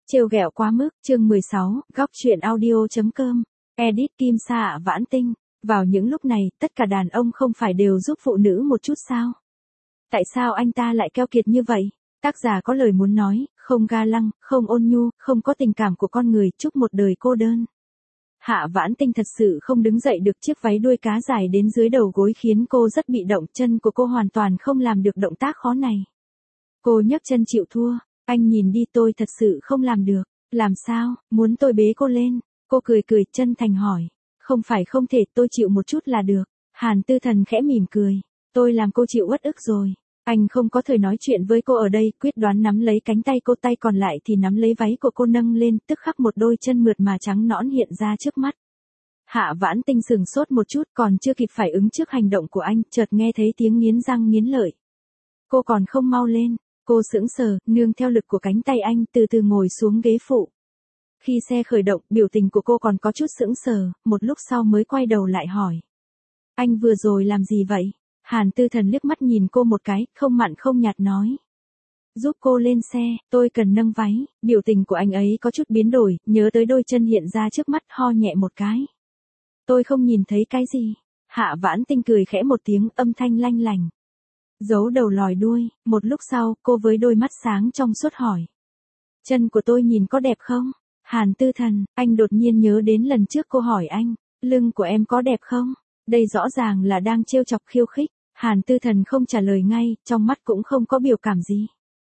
Trêu ghẹo quá mức, chương 16, góc truyện audio.com, edit Kim Sa Vãn Tinh. Vào những lúc này, tất cả đàn ông không phải đều giúp phụ nữ một chút sao? Tại sao anh ta lại keo kiệt như vậy? Tác giả có lời muốn nói, không ga lăng, không ôn nhu, không có tình cảm của con người, chúc một đời cô đơn. Hạ Vãn Tinh thật sự không đứng dậy được, chiếc váy đuôi cá dài đến dưới đầu gối khiến cô rất bị động, chân của cô hoàn toàn không làm được động tác khó này. Cô nhấc chân chịu thua. Anh nhìn đi, tôi thật sự không làm được. Làm sao, muốn tôi bế cô lên? Cô cười cười chân thành hỏi. Không phải không thể, tôi chịu một chút là được. Hàn Tư Thần khẽ mỉm cười. Tôi làm cô chịu uất ức rồi. Anh không có thời nói chuyện với cô ở đây, quyết đoán nắm lấy cánh tay cô, tay còn lại thì nắm lấy váy của cô nâng lên, tức khắc một đôi chân mượt mà trắng nõn hiện ra trước mắt. Hạ Vãn Tinh sừng sốt một chút, còn chưa kịp phản ứng trước hành động của anh, chợt nghe thấy tiếng nghiến răng nghiến lợi. Cô còn không mau lên. Cô sững sờ, nương theo lực của cánh tay anh, từ từ ngồi xuống ghế phụ. Khi xe khởi động, biểu tình của cô còn có chút sững sờ, một lúc sau mới quay đầu lại hỏi. Anh vừa rồi làm gì vậy? Hàn Tư Thần liếc mắt nhìn cô một cái, không mặn không nhạt nói. Giúp cô lên xe, tôi cần nâng váy. Biểu tình của anh ấy có chút biến đổi, nhớ tới đôi chân hiện ra trước mắt, ho nhẹ một cái. Tôi không nhìn thấy cái gì. Hạ Vãn Tinh cười khẽ một tiếng, âm thanh lanh lành. Giấu đầu lòi đuôi, một lúc sau, cô với đôi mắt sáng trong suốt hỏi. Chân của tôi nhìn có đẹp không? Hàn Tư Thần, anh đột nhiên nhớ đến lần trước cô hỏi anh, lưng của em có đẹp không? Đây rõ ràng là đang trêu chọc khiêu khích. Hàn Tư Thần không trả lời ngay, trong mắt cũng không có biểu cảm gì.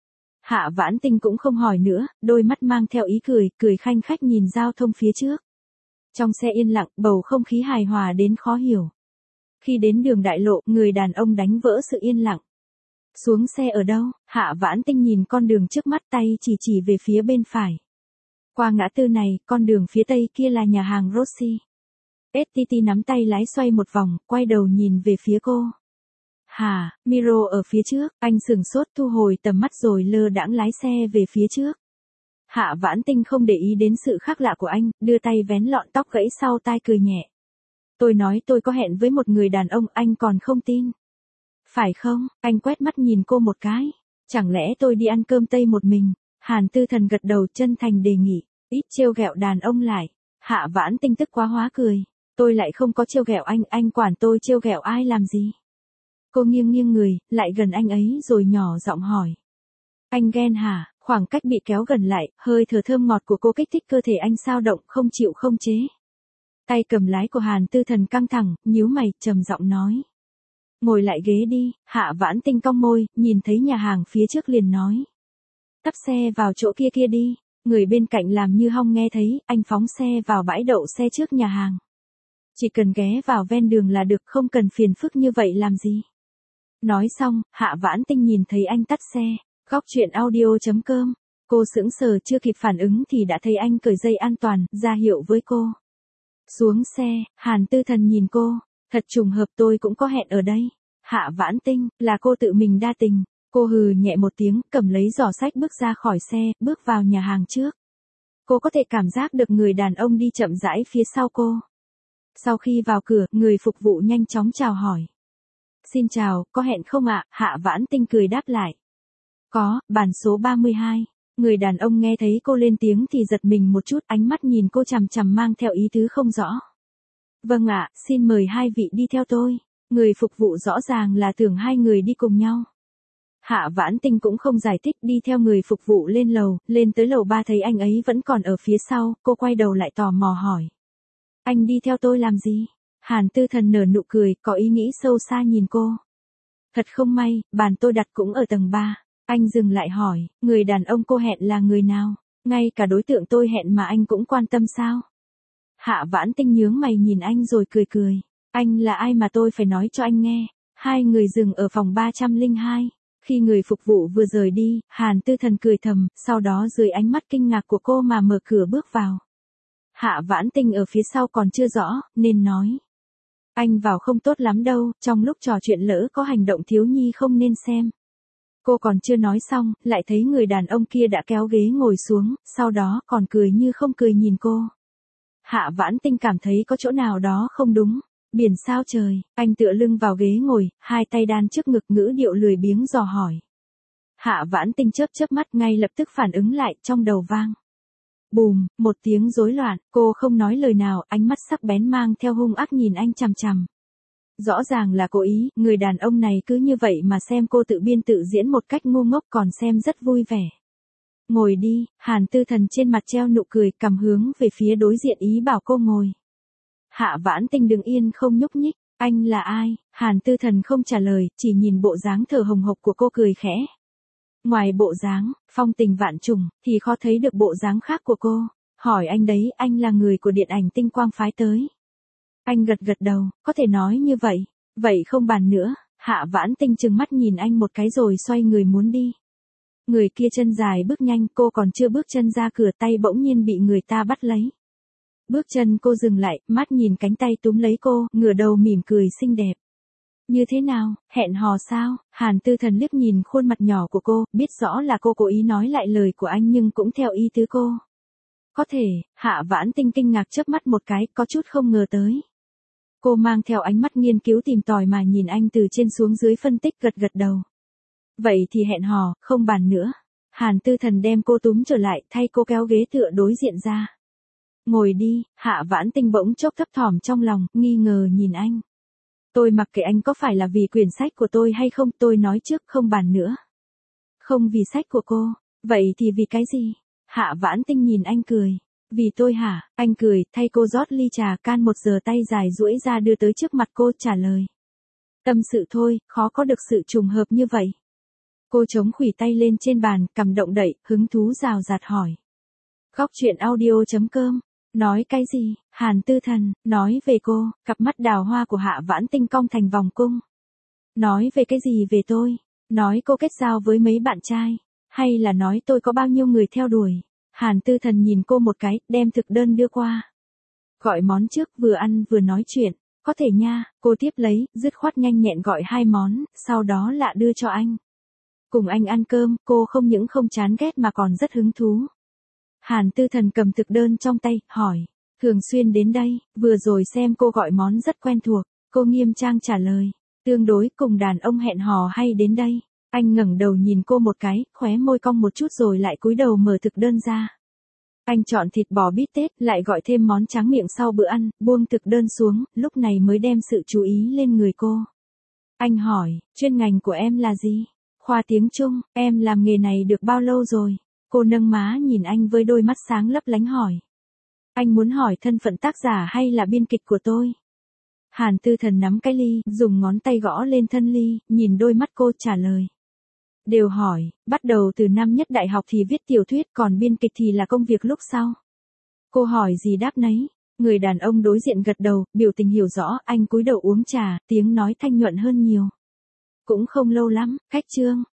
Hạ Vãn Tinh cũng không hỏi nữa, đôi mắt mang theo ý cười, cười khanh khách nhìn giao thông phía trước. Trong xe yên lặng, bầu không khí hài hòa đến khó hiểu. Khi đến đường đại lộ, người đàn ông đánh vỡ sự yên lặng. Xuống xe ở đâu? Hạ Vãn Tinh nhìn con đường trước mắt, tay chỉ về phía bên phải. Qua ngã tư này, con đường phía tây kia là nhà hàng Rossi. STT nắm tay lái xoay một vòng, quay đầu nhìn về phía cô. Hà, Miro ở phía trước, anh sừng sốt thu hồi tầm mắt rồi lơ đãng lái xe về phía trước. Hạ Vãn Tinh không để ý đến sự khác lạ của anh, đưa tay vén lọn tóc gãy sau tai cười nhẹ. Tôi nói tôi có hẹn với một người đàn ông, anh còn không tin. Phải không? Anh quét mắt nhìn cô một cái. Chẳng lẽ tôi đi ăn cơm Tây một mình? Hàn Tư Thần gật đầu chân thành đề nghị. Ít trêu ghẹo đàn ông lại. Hạ Vãn Tinh tức quá hóa cười. Tôi lại không có trêu ghẹo anh quản tôi trêu ghẹo ai làm gì? Cô nghiêng người, lại gần anh ấy rồi nhỏ giọng hỏi. Anh ghen hả? Khoảng cách bị kéo gần lại, hơi thở thơm ngọt của cô kích thích cơ thể anh sao động không chịu không chế. Tay cầm lái của Hàn Tư Thần căng thẳng, nhíu mày, trầm giọng nói. Ngồi lại ghế đi. Hạ Vãn Tinh cong môi, nhìn thấy nhà hàng phía trước liền nói. Tấp xe vào chỗ kia đi. Người bên cạnh làm như hong nghe thấy, anh phóng xe vào bãi đậu xe trước nhà hàng. Chỉ cần ghé vào ven đường là được, không cần phiền phức như vậy làm gì. Nói xong, Hạ Vãn Tinh nhìn thấy anh tắt xe. Góc truyện audio.com. Cô sững sờ chưa kịp phản ứng thì đã thấy anh cởi dây an toàn, ra hiệu với cô. Xuống xe, Hàn Tư Thần nhìn cô. Thật trùng hợp, tôi cũng có hẹn ở đây. Hạ Vãn Tinh, là cô tự mình đa tình. Cô hừ nhẹ một tiếng, cầm lấy giỏ sách bước ra khỏi xe, bước vào nhà hàng trước. Cô có thể cảm giác được người đàn ông đi chậm rãi phía sau cô. Sau khi vào cửa, người phục vụ nhanh chóng chào hỏi. Xin chào, có hẹn không ạ? Hạ Vãn Tinh cười đáp lại. Có, bàn số 32. Người đàn ông nghe thấy cô lên tiếng thì giật mình một chút, ánh mắt nhìn cô chằm chằm mang theo ý tứ không rõ. Vâng ạ, xin mời hai vị đi theo tôi. Người phục vụ rõ ràng là tưởng hai người đi cùng nhau. Hạ Vãn Tinh cũng không giải thích, đi theo người phục vụ lên lầu, lên tới lầu 3 thấy anh ấy vẫn còn ở phía sau, cô quay đầu lại tò mò hỏi. Anh đi theo tôi làm gì? Hàn Tư Thần nở nụ cười, có ý nghĩ sâu xa nhìn cô. Thật không may, bàn tôi đặt cũng ở tầng 3. Anh dừng lại hỏi, người đàn ông cô hẹn là người nào? Ngay cả đối tượng tôi hẹn mà anh cũng quan tâm sao? Hạ Vãn Tinh nhướng mày nhìn anh rồi cười cười. Anh là ai mà tôi phải nói cho anh nghe? Hai người dừng ở phòng 302. Khi người phục vụ vừa rời đi, Hàn Tư Thần cười thầm, sau đó dưới ánh mắt kinh ngạc của cô mà mở cửa bước vào. Hạ Vãn Tinh ở phía sau còn chưa rõ, nên nói. Anh vào không tốt lắm đâu, trong lúc trò chuyện lỡ có hành động thiếu nhi không nên xem. Cô còn chưa nói xong, lại thấy người đàn ông kia đã kéo ghế ngồi xuống, sau đó còn cười như không cười nhìn cô. Hạ Vãn Tinh cảm thấy có chỗ nào đó không đúng. Biển sao trời, anh tựa lưng vào ghế ngồi, hai tay đan trước ngực, ngữ điệu lười biếng dò hỏi. Hạ Vãn Tinh chớp chớp mắt, ngay lập tức phản ứng lại, trong đầu vang. Bùm, một tiếng rối loạn, cô không nói lời nào, ánh mắt sắc bén mang theo hung ác nhìn anh chằm chằm. Rõ ràng là cố ý, người đàn ông này cứ như vậy mà xem cô tự biên tự diễn một cách ngu ngốc còn xem rất vui vẻ. Ngồi đi, Hàn Tư Thần trên mặt treo nụ cười, cầm hướng về phía đối diện ý bảo cô ngồi. Hạ Vãn Tinh đứng yên không nhúc nhích, anh là ai? Hàn Tư Thần không trả lời, chỉ nhìn bộ dáng thở hồng hộc của cô cười khẽ. Ngoài bộ dáng, phong tình vạn trùng, thì khó thấy được bộ dáng khác của cô. Hỏi anh đấy, anh là người của điện ảnh Tinh Quang phái tới. Anh gật gật đầu, có thể nói như vậy. Vậy không bàn nữa, Hạ Vãn Tinh trừng mắt nhìn anh một cái rồi xoay người muốn đi. Người kia chân dài bước nhanh, cô còn chưa bước chân ra cửa tay bỗng nhiên bị người ta bắt lấy. Bước chân cô dừng lại, mắt nhìn cánh tay túm lấy cô, ngửa đầu mỉm cười xinh đẹp. Như thế nào, hẹn hò sao? Hàn Tư Thần liếc nhìn khuôn mặt nhỏ của cô, biết rõ là cô cố ý nói lại lời của anh nhưng cũng theo ý tứ cô. Có thể, Hạ Vãn Tinh kinh ngạc chớp mắt một cái, có chút không ngờ tới. Cô mang theo ánh mắt nghiên cứu tìm tòi mà nhìn anh từ trên xuống dưới phân tích gật gật đầu. Vậy thì hẹn hò, không bàn nữa. Hàn Tư Thần đem cô túm trở lại, thay cô kéo ghế tựa đối diện ra. Ngồi đi, Hạ Vãn Tinh bỗng chốc thấp thỏm trong lòng, nghi ngờ nhìn anh. Tôi mặc kệ anh có phải là vì quyển sách của tôi hay không, tôi nói trước không bàn nữa. Không vì sách của cô, vậy thì vì cái gì? Hạ Vãn Tinh nhìn anh cười. Vì tôi hả? Anh cười, thay cô rót ly trà, can một giờ tay dài duỗi ra đưa tới trước mặt cô, trả lời. Tâm sự thôi, khó có được sự trùng hợp như vậy. Cô chống khuỷu tay lên trên bàn, cầm động đậy, hứng thú rào rạt hỏi. Góc truyện audio.com. Nói cái gì? Hàn Tư Thần, nói về cô, cặp mắt đào hoa của Hạ Vãn Tinh cong thành vòng cung. Nói về cái gì về tôi? Nói cô kết giao với mấy bạn trai? Hay là nói tôi có bao nhiêu người theo đuổi? Hàn Tư Thần nhìn cô một cái, đem thực đơn đưa qua. Gọi món trước, vừa ăn vừa nói chuyện. Có thể nha, cô tiếp lấy, dứt khoát nhanh nhẹn gọi 2 món, sau đó lạ đưa cho anh. Cùng anh ăn cơm, cô không những không chán ghét mà còn rất hứng thú. Hàn Tư Thần cầm thực đơn trong tay, hỏi. Thường xuyên đến đây, vừa rồi xem cô gọi món rất quen thuộc. Cô nghiêm trang trả lời. Tương đối, cùng đàn ông hẹn hò hay đến đây. Anh ngẩng đầu nhìn cô một cái, khóe môi cong một chút rồi lại cúi đầu mở thực đơn ra. Anh chọn thịt bò bít tết, lại gọi thêm món tráng miệng sau bữa ăn, buông thực đơn xuống, lúc này mới đem sự chú ý lên người cô. Anh hỏi, chuyên ngành của em là gì? Khoa tiếng Trung, em làm nghề này được bao lâu rồi? Cô nâng má nhìn anh với đôi mắt sáng lấp lánh hỏi. Anh muốn hỏi thân phận tác giả hay là biên kịch của tôi? Hàn Tư Thần nắm cái ly, dùng ngón tay gõ lên thân ly, nhìn đôi mắt cô trả lời. Đều hỏi, bắt đầu từ năm nhất đại học thì viết tiểu thuyết, còn biên kịch thì là công việc lúc sau. Cô hỏi gì đáp nấy. Người đàn ông đối diện gật đầu, biểu tình hiểu rõ, anh cúi đầu uống trà, tiếng nói thanh nhuận hơn nhiều. Cũng không lâu lắm, cách chương.